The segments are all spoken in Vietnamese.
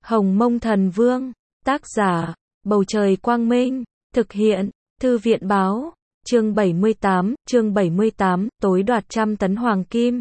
Hồng Mông Thần Vương, tác giả, Bầu Trời Quang Minh, thực hiện, Thư viện Báo, chương 78, tối đoạt 100 tấn hoàng kim.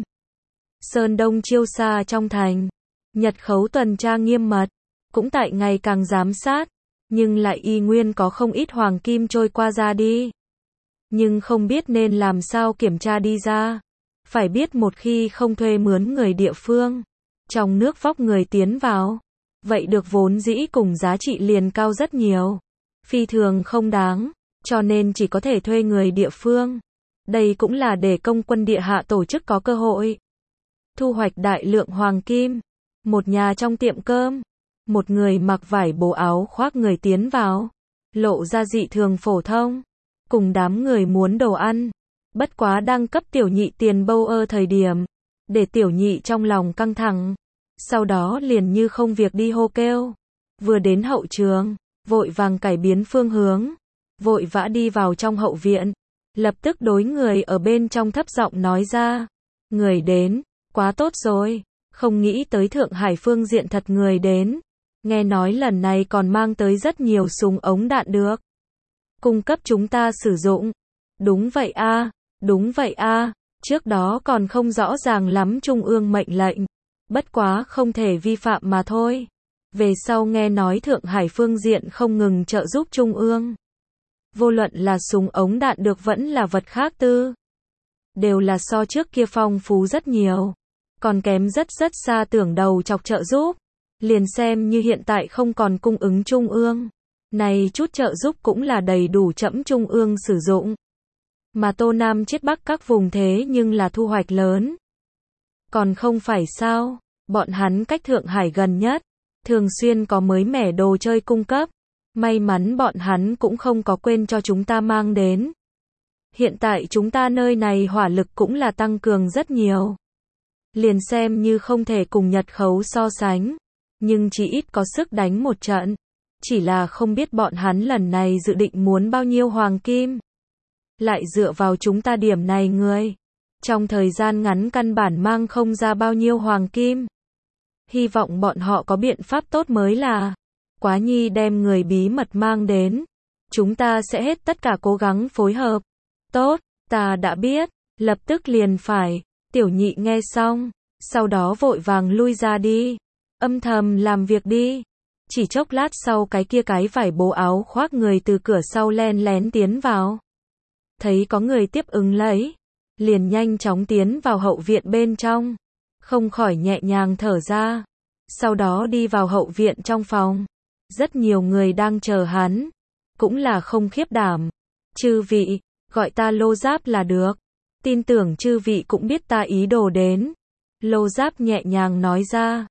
Sơn Đông chiêu xa trong thành, Nhật khấu tuần tra nghiêm mật, cũng tại ngày càng giám sát, nhưng lại y nguyên có không ít hoàng kim trôi qua ra đi. Nhưng không biết nên làm sao kiểm tra đi ra. Phải biết một khi không thuê mướn người địa phương, trong nước vóc người tiến vào, vậy được vốn dĩ cùng giá trị liền cao rất nhiều. Phi thường không đáng, cho nên chỉ có thể thuê người địa phương. Đây cũng là để công quân địa hạ tổ chức có cơ hội thu hoạch đại lượng hoàng kim. Một nhà trong tiệm cơm, một người mặc vải bố áo khoác người tiến vào, lộ ra dị thường phổ thông, cùng đám người muốn đồ ăn. Bất quá đang cấp tiểu nhị tiền bâu thời điểm, để tiểu nhị trong lòng căng thẳng, sau đó liền như không việc đi hô kêu. Vừa đến hậu trường, vội vàng cải biến phương hướng, vội vã đi vào trong hậu viện, lập tức đối người ở bên trong thấp giọng nói ra, người đến, quá tốt rồi, không nghĩ tới Thượng Hải phương diện thật người đến, nghe nói lần này còn mang tới rất nhiều súng ống đạn được cung cấp chúng ta sử dụng. Đúng vậy a, đúng vậy a, trước đó còn không rõ ràng lắm trung ương mệnh lệnh, bất quá không thể vi phạm mà thôi. Về sau nghe nói Thượng Hải phương diện không ngừng trợ giúp trung ương, vô luận là súng ống đạn được vẫn là vật khác tư, đều là so trước kia phong phú rất nhiều, còn kém rất xa tưởng đầu chọc trợ giúp. Liền xem như hiện tại không còn cung ứng trung ương, này chút trợ giúp cũng là đầy đủ chẫm trung ương sử dụng. Mà Tô Nam Chiết Bắc các vùng thế nhưng là thu hoạch lớn. Còn không phải sao, bọn hắn cách Thượng Hải gần nhất, thường xuyên có mới mẻ đồ chơi cung cấp. May mắn bọn hắn cũng không có quên cho chúng ta mang đến. Hiện tại chúng ta nơi này hỏa lực cũng là tăng cường rất nhiều. Liền xem như không thể cùng Nhật khấu so sánh, nhưng chỉ ít có sức đánh một trận. Chỉ là không biết bọn hắn lần này dự định muốn bao nhiêu hoàng kim. Lại dựa vào chúng ta điểm này người, trong thời gian ngắn căn bản mang không ra bao nhiêu hoàng kim. Hy vọng bọn họ có biện pháp tốt mới là. Quá nhi đem người bí mật mang đến, chúng ta sẽ hết tất cả cố gắng phối hợp. Tốt, ta đã biết, lập tức liền phải. Tiểu nhị nghe xong, sau đó vội vàng lui ra đi, âm thầm làm việc đi. Chỉ chốc lát sau cái vải bố áo khoác người từ cửa sau len lén tiến vào. Thấy có người tiếp ứng lấy, liền nhanh chóng tiến vào hậu viện bên trong, không khỏi nhẹ nhàng thở ra. Sau đó đi vào hậu viện trong phòng, rất nhiều người đang chờ hắn, cũng là không khiếp đảm. Chư vị, gọi ta Lô Giáp là được, tin tưởng chư vị cũng biết ta ý đồ đến. Lô Giáp nhẹ nhàng nói ra,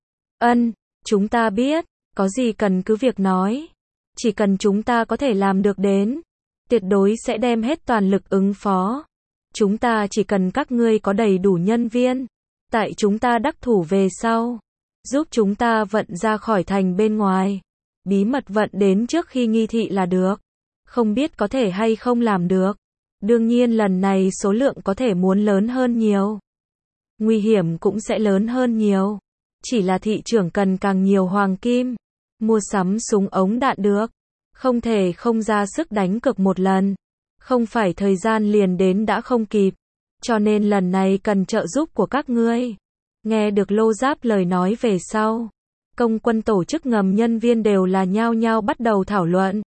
chúng ta biết, có gì cần cứ việc nói, chỉ cần chúng ta có thể làm được đến, tuyệt đối sẽ đem hết toàn lực ứng phó. Chúng ta chỉ cần các ngươi có đầy đủ nhân viên, tại chúng ta đắc thủ về sau, giúp chúng ta vận ra khỏi thành bên ngoài, bí mật vận đến trước khi nghi thị là được. Không biết có thể hay không làm được. Đương nhiên lần này số lượng có thể muốn lớn hơn nhiều, nguy hiểm cũng sẽ lớn hơn nhiều. Chỉ là thị trưởng cần càng nhiều hoàng kim, mua sắm súng ống đạn được, không thể không ra sức đánh cược một lần. Không phải thời gian liền đến đã không kịp, cho nên lần này cần trợ giúp của các ngươi. Nghe được Lô Giáp lời nói về sau, công quân tổ chức ngầm nhân viên đều là nhao nhao bắt đầu thảo luận.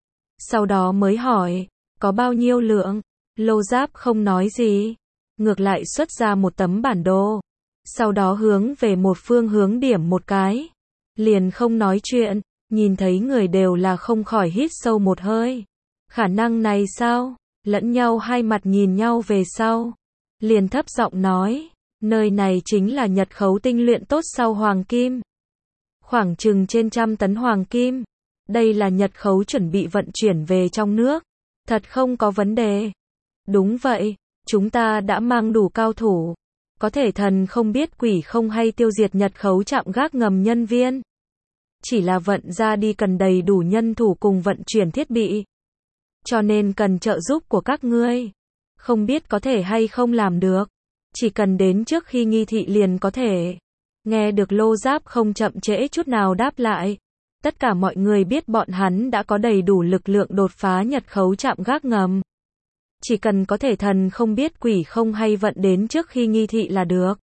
Sau đó mới hỏi, có bao nhiêu lượng? Lô Giáp không nói gì, ngược lại xuất ra một tấm bản đồ, sau đó hướng về một phương hướng điểm một cái, liền không nói chuyện. Nhìn thấy người đều là không khỏi hít sâu một hơi. Khả năng này sao? Lẫn nhau hai mặt nhìn nhau về sau, liền thấp giọng nói, nơi này chính là Nhật khấu tinh luyện tốt sau hoàng kim, khoảng chừng trên 100 tấn hoàng kim. Đây là Nhật khấu chuẩn bị vận chuyển về trong nước, thật không có vấn đề. Đúng vậy, chúng ta đã mang đủ cao thủ, có thể thần không biết quỷ không hay tiêu diệt Nhật khấu trạm gác ngầm nhân viên. Chỉ là vận ra đi cần đầy đủ nhân thủ cùng vận chuyển thiết bị, cho nên cần trợ giúp của các ngươi. Không biết có thể hay không làm được, chỉ cần đến trước khi nghi thị liền có thể. Nghe được Lô Giáp không chậm trễ chút nào đáp lại, Tất cả mọi người biết bọn hắn đã có đầy đủ lực lượng đột phá Nhật khấu trạm gác ngầm. Chỉ cần có thể thần không biết quỷ không hay vận đến trước khi nghi thị là được.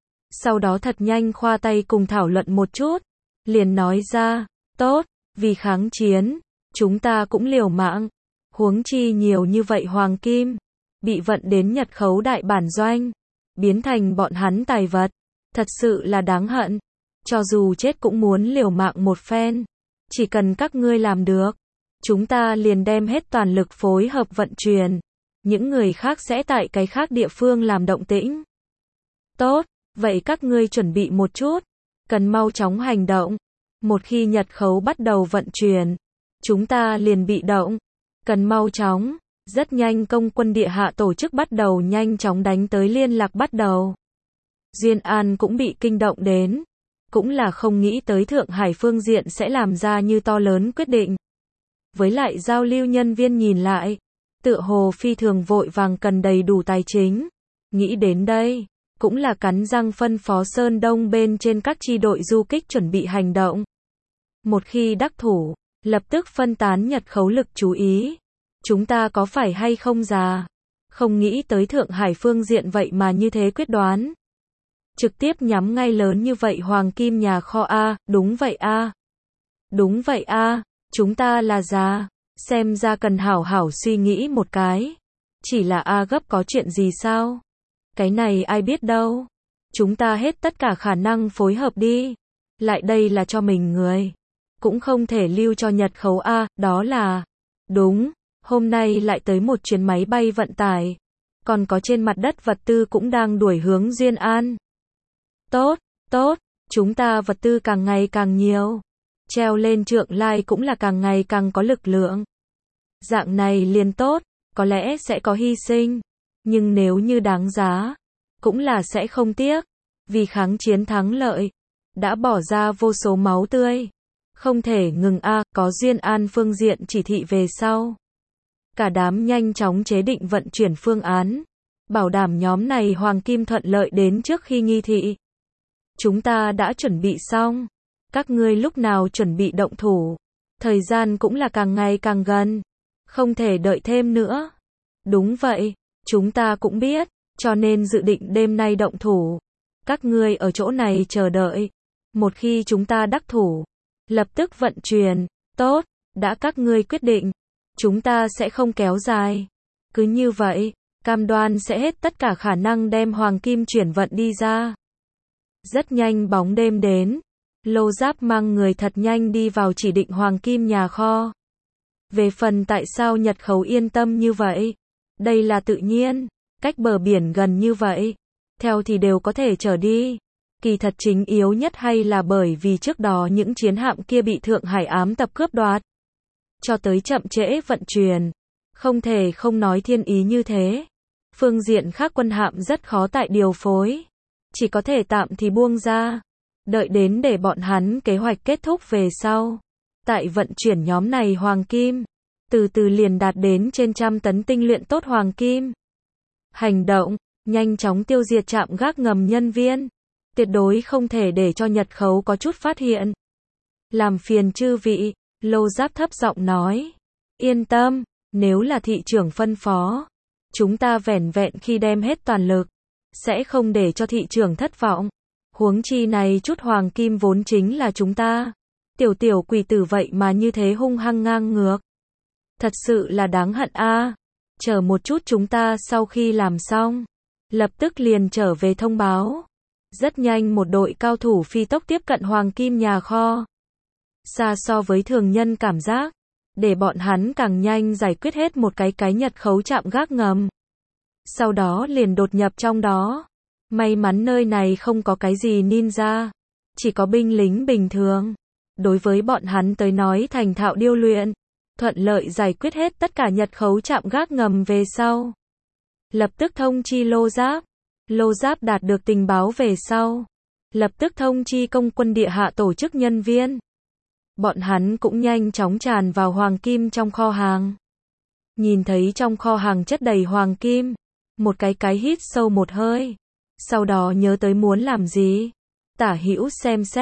Sau đó thật nhanh khoa tay cùng thảo luận một chút, liền nói ra, tốt, vì kháng chiến, chúng ta cũng liều mạng, huống chi nhiều như vậy hoàng kim, bị vận đến Nhật khấu đại bản doanh, biến thành bọn hắn tài vật, thật sự là đáng hận, cho dù chết cũng muốn liều mạng một phen, chỉ cần các ngươi làm được, chúng ta liền đem hết toàn lực phối hợp vận chuyển, những người khác sẽ tại cái khác địa phương làm động tĩnh. Tốt, vậy các ngươi chuẩn bị một chút, cần mau chóng hành động, một khi Nhật khấu bắt đầu vận chuyển, chúng ta liền bị động, cần mau chóng, rất nhanh công quân địa hạ tổ chức bắt đầu nhanh chóng đánh tới liên lạc bắt đầu. Duyên An cũng bị kinh động đến, cũng là không nghĩ tới Thượng Hải phương diện sẽ làm ra như to lớn quyết định. Với lại giao lưu nhân viên nhìn lại, tựa hồ phi thường vội vàng cần đầy đủ tài chính, nghĩ đến đây, cũng là cắn răng phân phó Sơn Đông bên trên các chi đội du kích chuẩn bị hành động. Một khi đắc thủ, lập tức phân tán Nhật khấu lực chú ý. Chúng ta có phải hay không già? Không nghĩ tới Thượng Hải phương diện vậy mà như thế quyết đoán. Trực tiếp nhắm ngay lớn như vậy hoàng kim nhà kho A, đúng vậy A. Đúng vậy A, chúng ta là già, xem ra cần hảo hảo suy nghĩ một cái. Chỉ là A gấp có chuyện gì sao? Cái này ai biết đâu. Chúng ta hết tất cả khả năng phối hợp đi. Lại đây là cho mình người. Cũng không thể lưu cho Nhật khấu A, đó là... Đúng, hôm nay lại tới một chuyến máy bay vận tải. Còn có trên mặt đất vật tư cũng đang đuổi hướng Duyên An. Tốt, tốt, chúng ta vật tư càng ngày càng nhiều. Treo lên Trượng Lai cũng là càng ngày càng có lực lượng. Dạng này liền tốt, có lẽ sẽ có hy sinh. Nhưng nếu như đáng giá, cũng là sẽ không tiếc. Vì kháng chiến thắng lợi, đã bỏ ra vô số máu tươi. Không thể ngừng A, có Duyên An phương diện chỉ thị về sau. Cả đám nhanh chóng chế định vận chuyển phương án. Bảo đảm nhóm này hoàng kim thuận lợi đến trước khi nghi thị. Chúng ta đã chuẩn bị xong. Các ngươi lúc nào chuẩn bị động thủ. Thời gian cũng là càng ngày càng gần. Không thể đợi thêm nữa. Đúng vậy, chúng ta cũng biết, cho nên dự định đêm nay động thủ. Các ngươi ở chỗ này chờ đợi. Một khi chúng ta đắc thủ, lập tức vận chuyển. Tốt, đã các ngươi quyết định. Chúng ta sẽ không kéo dài. Cứ như vậy, cam đoan sẽ hết tất cả khả năng đem hoàng kim chuyển vận đi ra. Rất nhanh bóng đêm đến. Lô Giáp mang người thật nhanh đi vào chỉ định hoàng kim nhà kho. Về phần tại sao Nhật khấu yên tâm như vậy? Đây là tự nhiên, cách bờ biển gần như vậy. Theo thì đều có thể trở đi. Kỳ thật chính yếu nhất hay là bởi vì trước đó những chiến hạm kia bị Thượng Hải ám tập cướp đoạt. Cho tới chậm trễ vận chuyển. Không thể không nói thiên ý như thế. Phương diện khác quân hạm rất khó tại điều phối. Chỉ có thể tạm thì buông ra. Đợi đến để bọn hắn kế hoạch kết thúc về sau. Tại vận chuyển nhóm này hoàng kim. Từ từ liền đạt đến trên 100 tấn tinh luyện tốt hoàng kim. Hành động, nhanh chóng tiêu diệt trạm gác ngầm nhân viên. Tuyệt đối không thể để cho Nhật khấu có chút phát hiện. Làm phiền chư vị, Lô Giáp thấp giọng nói. Yên tâm, nếu là thị trưởng phân phó. Chúng ta vẻn vẹn khi đem hết toàn lực. Sẽ không để cho thị trưởng thất vọng. Huống chi này chút hoàng kim vốn chính là chúng ta. Tiểu quỷ tử vậy mà như thế hung hăng ngang ngược. Thật sự là đáng hận a. Chờ một chút chúng ta sau khi làm xong. Lập tức liền trở về thông báo. Rất nhanh một đội cao thủ phi tốc tiếp cận hoàng kim nhà kho. Xa so với thường nhân cảm giác. Để bọn hắn càng nhanh giải quyết hết một cái Nhật khấu trạm gác ngầm. Sau đó liền đột nhập trong đó. May mắn nơi này không có cái gì ninja. Chỉ có binh lính bình thường. Đối với bọn hắn tới nói thành thạo điêu luyện. Thuận lợi giải quyết hết tất cả Nhật khấu trạm gác ngầm về sau. Lập tức thông chi Lô Giáp. Lô Giáp đạt được tình báo về sau. Lập tức thông chi công quân địa hạ tổ chức nhân viên. Bọn hắn cũng nhanh chóng tràn vào hoàng kim trong kho hàng. Nhìn thấy trong kho hàng chất đầy hoàng kim. Một cái hít sâu một hơi. Sau đó nhớ tới muốn làm gì. Tả hữu xem xét.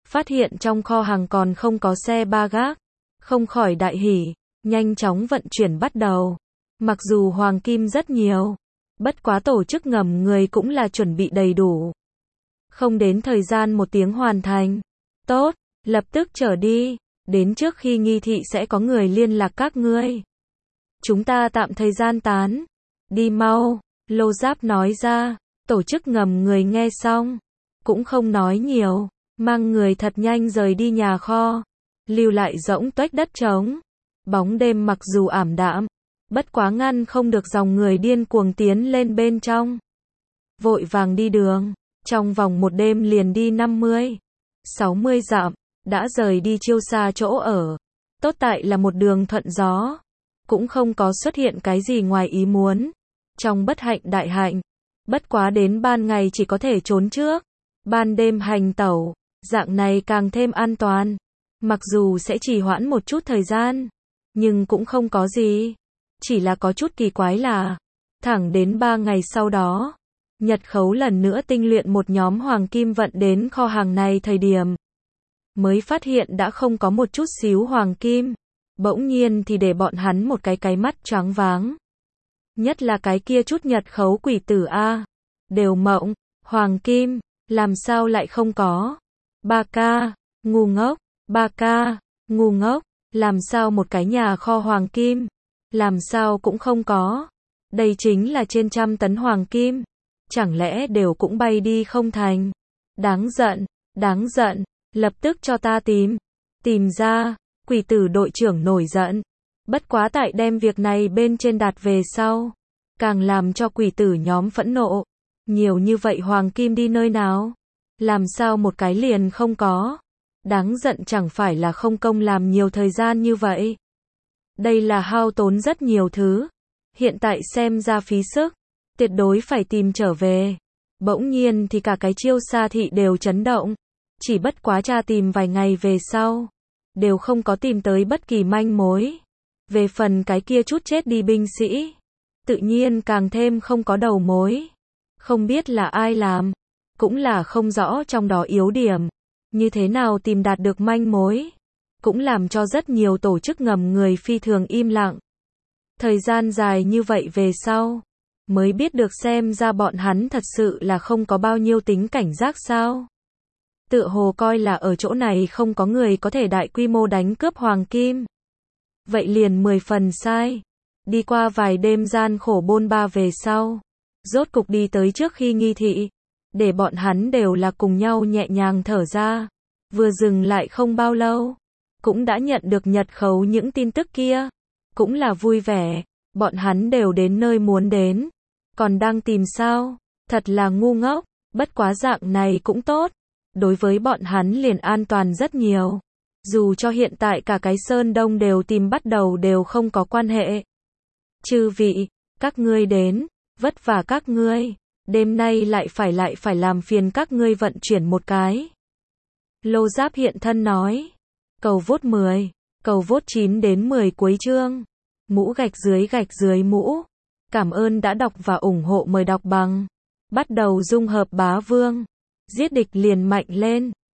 phát hiện trong kho hàng còn không có xe ba gác, không khỏi đại hỉ, nhanh chóng vận chuyển bắt đầu. Mặc dù hoàng kim rất nhiều, bất quá tổ chức ngầm người cũng là chuẩn bị đầy đủ. Không đến thời gian 1 tiếng hoàn thành. Tốt, lập tức trở đi, đến trước khi nghi thị sẽ có người liên lạc các ngươi. Chúng ta tạm thời gian tán. Đi mau, Lô Giáp nói ra, tổ chức ngầm người nghe xong, cũng không nói nhiều, mang người thật nhanh rời đi nhà kho, lưu lại rỗng tuếch đất trống. Bóng đêm mặc dù ảm đạm, bất quá ngăn không được dòng người điên cuồng tiến lên bên trong. Vội vàng đi đường, trong vòng 1 đêm liền đi 50, 60 dặm, đã rời đi chiêu xa chỗ ở. Tốt tại là một đường thuận gió, cũng không có xuất hiện cái gì ngoài ý muốn. Trong bất hạnh đại hạnh, bất quá đến ban ngày chỉ có thể trốn trước, ban đêm hành tẩu, dạng này càng thêm an toàn. Mặc dù sẽ trì hoãn một chút thời gian, nhưng cũng không có gì. Chỉ là có chút kỳ quái là, thẳng đến 3 ngày sau đó, Nhật Khấu lần nữa tinh luyện một nhóm hoàng kim vận đến kho hàng này thời điểm, mới phát hiện đã không có một chút xíu hoàng kim. Bỗng nhiên thì để bọn hắn một cái mắt choáng váng. Nhất là cái kia chút Nhật Khấu quỷ tử a, đều mộng, hoàng kim, làm sao lại không có? Ba ca, ngu ngốc, ba ca, ngu ngốc, làm sao một cái nhà kho hoàng kim, làm sao cũng không có? Đây chính là trên 100 tấn hoàng kim, chẳng lẽ đều cũng bay đi không thành? Đáng giận, lập tức cho ta tìm ra. Quỷ tử đội trưởng nổi giận. Bất quá tại đem việc này bên trên đạt về sau, càng làm cho quỷ tử nhóm phẫn nộ. Nhiều như vậy hoàng kim đi nơi nào? Làm sao một cái liền không có? Đáng giận chẳng phải là không công làm nhiều thời gian như vậy. Đây là hao tốn rất nhiều thứ. Hiện tại xem ra phí sức, tuyệt đối phải tìm trở về. Bỗng nhiên thì cả cái chiêu xa thị đều chấn động. Chỉ bất quá tra tìm vài ngày về sau, đều không có tìm tới bất kỳ manh mối. Về phần cái kia chút chết đi binh sĩ, tự nhiên càng thêm không có đầu mối. Không biết là ai làm, cũng là không rõ trong đó yếu điểm, như thế nào tìm đạt được manh mối, cũng làm cho rất nhiều tổ chức ngầm người phi thường im lặng. Thời gian dài như vậy về sau, mới biết được xem ra bọn hắn thật sự là không có bao nhiêu tính cảnh giác sao. Tựa hồ coi là ở chỗ này không có người có thể đại quy mô đánh cướp hoàng kim. Vậy liền 10 phần sai. Đi qua vài đêm gian khổ bôn ba về sau, rốt cục đi tới trước khi nghi thị, để bọn hắn đều là cùng nhau nhẹ nhàng thở ra. Vừa dừng lại không bao lâu, cũng đã nhận được Nhật Khấu những tin tức kia. Cũng là vui vẻ, bọn hắn đều đến nơi muốn đến. Còn đang tìm sao? Thật là ngu ngốc, bất quá dạng này cũng tốt. Đối với bọn hắn liền an toàn rất nhiều. Dù cho hiện tại cả cái Sơn Đông đều tìm bắt đầu đều không có quan hệ. Chư vị, các ngươi đến, vất vả các ngươi. Đêm nay lại phải làm phiền các ngươi vận chuyển một cái. Lô Giáp hiện thân nói. Cầu vote 10, cầu vote 9 đến 10 cuối chương. Mũ gạch dưới mũ. Cảm ơn đã đọc và ủng hộ, mời đọc bằng. Bắt đầu dung hợp bá vương. Giết địch liền mạnh lên.